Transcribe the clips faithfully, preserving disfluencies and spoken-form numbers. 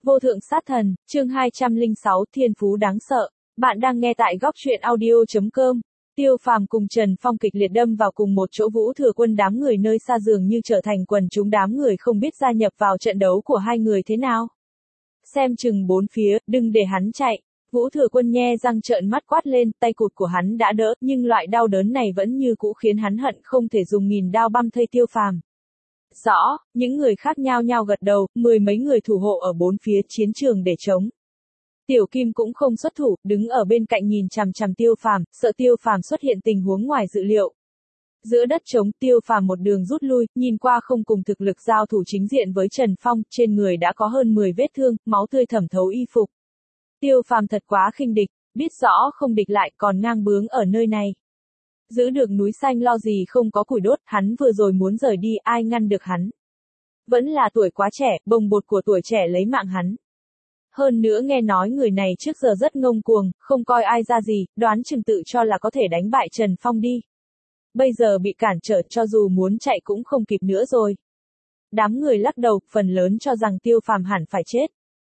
Vô thượng sát thần, chương hai trăm lẻ sáu, thiên phú đáng sợ. Bạn đang nghe tại góc truyện audio chấm com. Tiêu Phàm cùng Trần Phong kịch liệt đâm vào cùng một chỗ, Vũ Thừa Quân đám người nơi xa dường như trở thành quần chúng đám người không biết gia nhập vào trận đấu của hai người thế nào. Xem chừng bốn phía, đừng để hắn chạy. Vũ Thừa Quân nhe răng trợn mắt quát lên, tay cụt của hắn đã đỡ, nhưng loại đau đớn này vẫn như cũ khiến hắn hận không thể dùng nghìn đao băm thây Tiêu Phàm. Rõ, những người khác nhao nhao gật đầu, mười mấy người thủ hộ ở bốn phía chiến trường để chống. Tiểu Kim cũng không xuất thủ, đứng ở bên cạnh nhìn chằm chằm Tiêu Phàm, sợ Tiêu Phàm xuất hiện tình huống ngoài dự liệu. Giữa đất trống, Tiêu Phàm một đường rút lui, nhìn qua không cùng thực lực giao thủ chính diện với Trần Phong, trên người đã có hơn mười vết thương, máu tươi thẩm thấu y phục. Tiêu Phàm thật quá khinh địch, biết rõ không địch lại còn ngang bướng ở nơi này. Giữ được núi xanh lo gì không có củi đốt, hắn vừa rồi muốn rời đi, ai ngăn được hắn. Vẫn là tuổi quá trẻ, bồng bột của tuổi trẻ lấy mạng hắn. Hơn nữa nghe nói người này trước giờ rất ngông cuồng, không coi ai ra gì, đoán chừng tự cho là có thể đánh bại Trần Phong đi. Bây giờ bị cản trở, cho dù muốn chạy cũng không kịp nữa rồi. Đám người lắc đầu, phần lớn cho rằng Tiêu Phàm hẳn phải chết.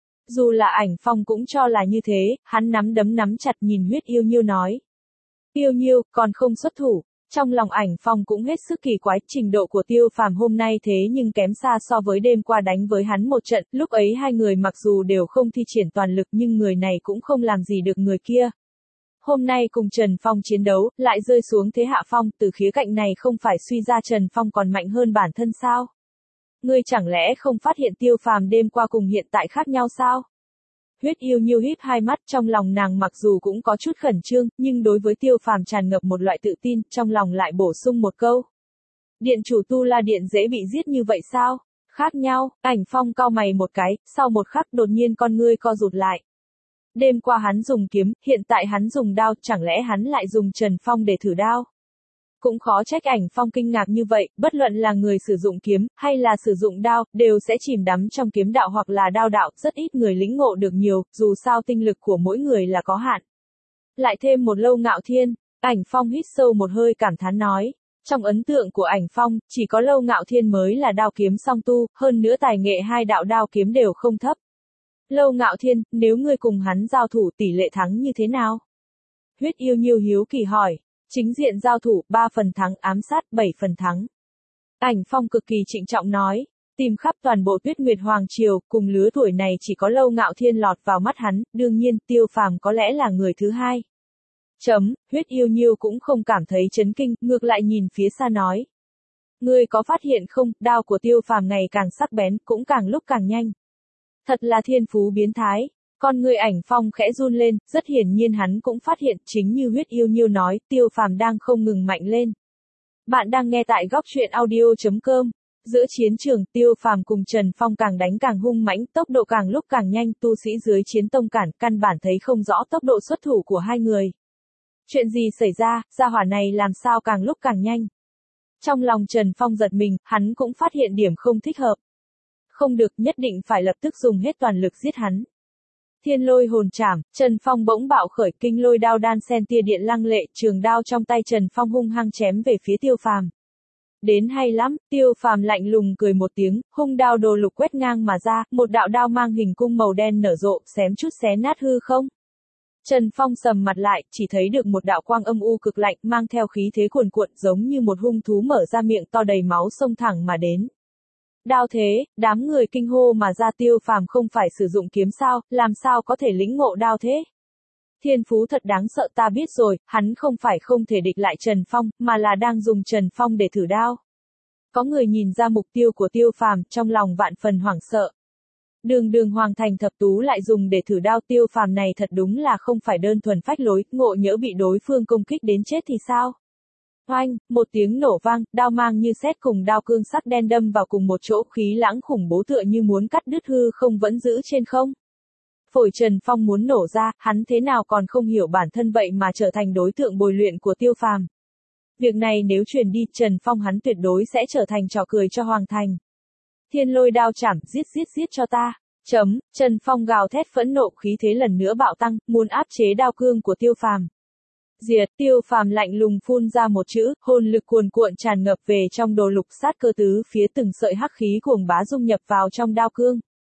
Dù là Ảnh Phong cũng cho là như thế, hắn nắm đấm nắm chặt nhìn Huyết Yêu Nhiêu nói. Yêu Nhiêu, còn không xuất thủ. Trong lòng Ảnh Phong cũng hết sức kỳ quái, trình độ của Tiêu Phàm hôm nay thế nhưng kém xa so với đêm qua đánh với hắn một trận, lúc ấy hai người mặc dù đều không thi triển toàn lực nhưng người này cũng không làm gì được người kia. Hôm nay cùng Trần Phong chiến đấu, lại rơi xuống thế hạ phong, từ khía cạnh này không phải suy ra Trần Phong còn mạnh hơn bản thân sao? Ngươi chẳng lẽ không phát hiện Tiêu Phàm đêm qua cùng hiện tại khác nhau sao? Huyết Yêu Nhiêu híp hai mắt, trong lòng nàng mặc dù cũng có chút khẩn trương, nhưng đối với Tiêu Phàm tràn ngập một loại tự tin, trong lòng lại bổ sung một câu. Điện chủ Tu La Điện dễ bị giết như vậy sao? Khác nhau, Ảnh Phong cau mày một cái, sau một khắc đột nhiên con ngươi co rụt lại. Đêm qua hắn dùng kiếm, hiện tại hắn dùng đao, chẳng lẽ hắn lại dùng Trần Phong để thử đao? Cũng khó trách Ảnh Phong kinh ngạc như vậy, bất luận là người sử dụng kiếm, hay là sử dụng đao, đều sẽ chìm đắm trong kiếm đạo hoặc là đao đạo, rất ít người lĩnh ngộ được nhiều, dù sao tinh lực của mỗi người là có hạn. Lại thêm một Lâu Ngạo Thiên, Ảnh Phong hít sâu một hơi cảm thán nói. Trong ấn tượng của Ảnh Phong, chỉ có Lâu Ngạo Thiên mới là đao kiếm song tu, hơn nữa tài nghệ hai đạo đao kiếm đều không thấp. Lâu Ngạo Thiên, nếu ngươi cùng hắn giao thủ tỷ lệ thắng như thế nào? Huyết Yêu Nhiêu hiếu kỳ hỏi. Chính diện giao thủ, ba phần thắng, ám sát, bảy phần thắng. Ảnh Phong cực kỳ trịnh trọng nói, tìm khắp toàn bộ Tuyết Nguyệt Hoàng Triều, cùng lứa tuổi này chỉ có Lâu Ngạo Thiên lọt vào mắt hắn, đương nhiên, Tiêu Phàm có lẽ là người thứ hai. Chấm, Huyết Yêu Nhiêu cũng không cảm thấy chấn kinh, ngược lại nhìn phía xa nói. Ngươi có phát hiện không, đao của Tiêu Phàm ngày càng sắc bén, cũng càng lúc càng nhanh. Thật là thiên phú biến thái. Con người Ảnh Phong khẽ run lên, rất hiển nhiên hắn cũng phát hiện, chính như Huyết Yêu Nhiêu nói, Tiêu Phàm đang không ngừng mạnh lên. Bạn đang nghe tại góc truyện audio chấm com. Giữa chiến trường, Tiêu Phàm cùng Trần Phong càng đánh càng hung mãnh, tốc độ càng lúc càng nhanh, tu sĩ dưới chiến tông cản, căn bản thấy không rõ tốc độ xuất thủ của hai người. Chuyện gì xảy ra, gia hỏa này làm sao càng lúc càng nhanh? Trong lòng Trần Phong giật mình, hắn cũng phát hiện điểm không thích hợp. Không được, nhất định phải lập tức dùng hết toàn lực giết hắn. Thiên Lôi Hồn Trảm, Trần Phong bỗng bạo khởi, kinh lôi đao đan sen tia điện lăng lệ, trường đao trong tay Trần Phong hung hăng chém về phía Tiêu Phàm. Đến hay lắm, Tiêu Phàm lạnh lùng cười một tiếng, hung đao đồ lục quét ngang mà ra, một đạo đao mang hình cung màu đen nở rộ, xém chút xé nát hư không. Trần Phong sầm mặt lại, chỉ thấy được một đạo quang âm u cực lạnh, mang theo khí thế cuồn cuộn, giống như một hung thú mở ra miệng to đầy máu xông thẳng mà đến. Đao thế, đám người kinh hô mà ra. Tiêu Phàm không phải sử dụng kiếm sao, làm sao có thể lĩnh ngộ đao thế? Thiên phú thật đáng sợ, ta biết rồi, hắn không phải không thể địch lại Trần Phong, mà là đang dùng Trần Phong để thử đao. Có người nhìn ra mục tiêu của Tiêu Phàm, trong lòng vạn phần hoảng sợ. Đường đường Hoàng Thành thập tú lại dùng để thử đao, Tiêu Phàm này thật đúng là không phải đơn thuần phách lối, ngộ nhỡ bị đối phương công kích đến chết thì sao? Oanh, một tiếng nổ vang, đao mang như sét cùng đao cương sắc đen đâm vào cùng một chỗ, khí lãng khủng bố tựa như muốn cắt đứt hư không vẫn giữ trên không. Phổi Trần Phong muốn nổ ra, hắn thế nào còn không hiểu bản thân vậy mà trở thành đối tượng bồi luyện của Tiêu Phàm. Việc này nếu truyền đi, Trần Phong hắn tuyệt đối sẽ trở thành trò cười cho Hoàng Thành. Thiên Lôi đao chảm, giết giết giết cho ta. Chấm, Trần Phong gào thét phẫn nộ, khí thế lần nữa bạo tăng, muốn áp chế đao cương của Tiêu Phàm. Diệt, Tiêu Phàm lạnh lùng phun ra một chữ, hồn lực cuồn cuộn tràn ngập về trong đồ lục sát cơ tứ phía, từng sợi hắc khí cuồng bá dung nhập vào trong đao cương.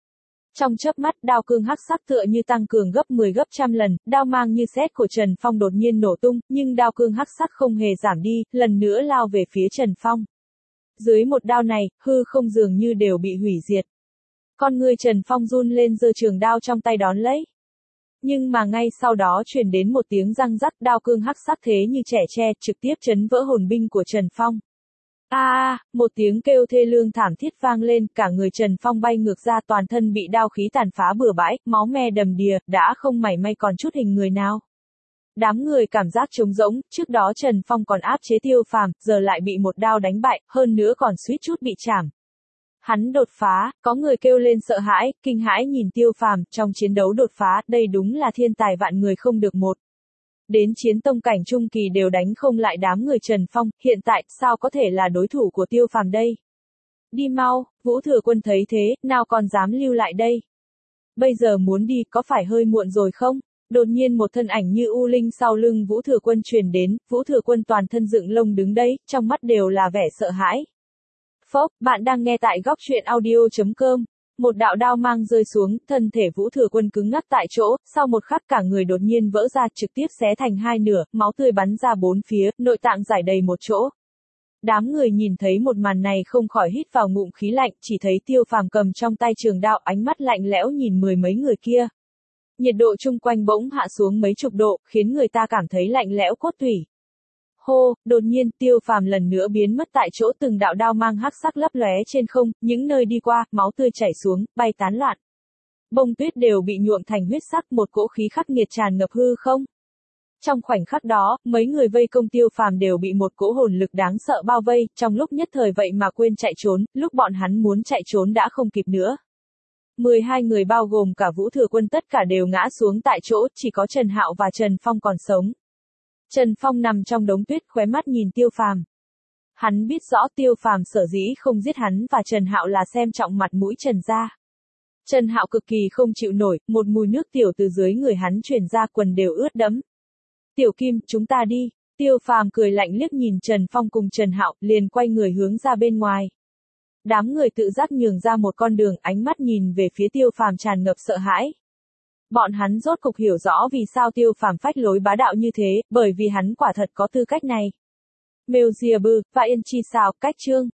Trong chớp mắt, đao cương hắc sắc tựa như tăng cường gấp mười gấp trăm lần, đao mang như sét của Trần Phong đột nhiên nổ tung, nhưng đao cương hắc sắc không hề giảm đi, lần nữa lao về phía Trần Phong. Dưới một đao này, hư không dường như đều bị hủy diệt. Con người Trần Phong run lên giơ trường đao trong tay đón lấy. Nhưng mà ngay sau đó truyền đến một tiếng răng rắc, đao cương hắc sắc thế như trẻ tre, trực tiếp chấn vỡ hồn binh của Trần Phong. A à, một tiếng kêu thê lương thảm thiết vang lên, cả người Trần Phong bay ngược ra, toàn thân bị đao khí tàn phá bừa bãi, máu me đầm đìa, đã không mảy may còn chút hình người nào. Đám người cảm giác trống rỗng, trước đó Trần Phong còn áp chế Tiêu Phàm, giờ lại bị một đao đánh bại, hơn nữa còn suýt chút bị chảm. Hắn đột phá, có người kêu lên sợ hãi, kinh hãi nhìn Tiêu Phàm, trong chiến đấu đột phá, đây đúng là thiên tài vạn người không được một. Đến chiến tông cảnh trung kỳ đều đánh không lại đám người Trần Phong, hiện tại, sao có thể là đối thủ của Tiêu Phàm đây? Đi mau, Vũ Thừa Quân thấy thế, nào còn dám lưu lại đây? Bây giờ muốn đi, có phải hơi muộn rồi không? Đột nhiên một thân ảnh như u linh sau lưng Vũ Thừa Quân truyền đến, Vũ Thừa Quân toàn thân dựng lông đứng đấy, trong mắt đều là vẻ sợ hãi. Phốc, bạn đang nghe tại góc truyện audio chấm com. Một đạo đao mang rơi xuống, thân thể Vũ Thừa Quân cứng ngắc tại chỗ, sau một khắc cả người đột nhiên vỡ ra, trực tiếp xé thành hai nửa, máu tươi bắn ra bốn phía, nội tạng rải đầy một chỗ. Đám người nhìn thấy một màn này không khỏi hít vào ngụm khí lạnh, chỉ thấy Tiêu Phàm cầm trong tay trường đao, ánh mắt lạnh lẽo nhìn mười mấy người kia. Nhiệt độ chung quanh bỗng hạ xuống mấy chục độ, khiến người ta cảm thấy lạnh lẽo cốt tủy. Hô, đột nhiên, Tiêu Phàm lần nữa biến mất tại chỗ, từng đạo đao mang hắc sắc lấp lóe trên không, những nơi đi qua, máu tươi chảy xuống, bay tán loạn. Bông tuyết đều bị nhuộm thành huyết sắc, một cỗ khí khắc nghiệt tràn ngập hư không. Trong khoảnh khắc đó, mấy người vây công Tiêu Phàm đều bị một cỗ hồn lực đáng sợ bao vây, trong lúc nhất thời vậy mà quên chạy trốn, lúc bọn hắn muốn chạy trốn đã không kịp nữa. mười hai người bao gồm cả Vũ Thừa Quân tất cả đều ngã xuống tại chỗ, chỉ có Trần Hạo và Trần Phong còn sống. Trần Phong nằm trong đống tuyết, khóe mắt nhìn Tiêu Phàm. Hắn biết rõ Tiêu Phàm sở dĩ không giết hắn và Trần Hạo là xem trọng mặt mũi Trần gia. Trần Hạo cực kỳ không chịu nổi, một mùi nước tiểu từ dưới người hắn truyền ra, quần đều ướt đẫm. Tiểu Kim, chúng ta đi. Tiêu Phàm cười lạnh liếc nhìn Trần Phong cùng Trần Hạo, liền quay người hướng ra bên ngoài. Đám người tự giác nhường ra một con đường, ánh mắt nhìn về phía Tiêu Phàm tràn ngập sợ hãi. Bọn hắn rốt cục hiểu rõ vì sao Tiêu Phàm phách lối bá đạo như thế, bởi vì hắn quả thật có tư cách này. Mêu Diệp Bư, và Yên Chi sao, cách chương.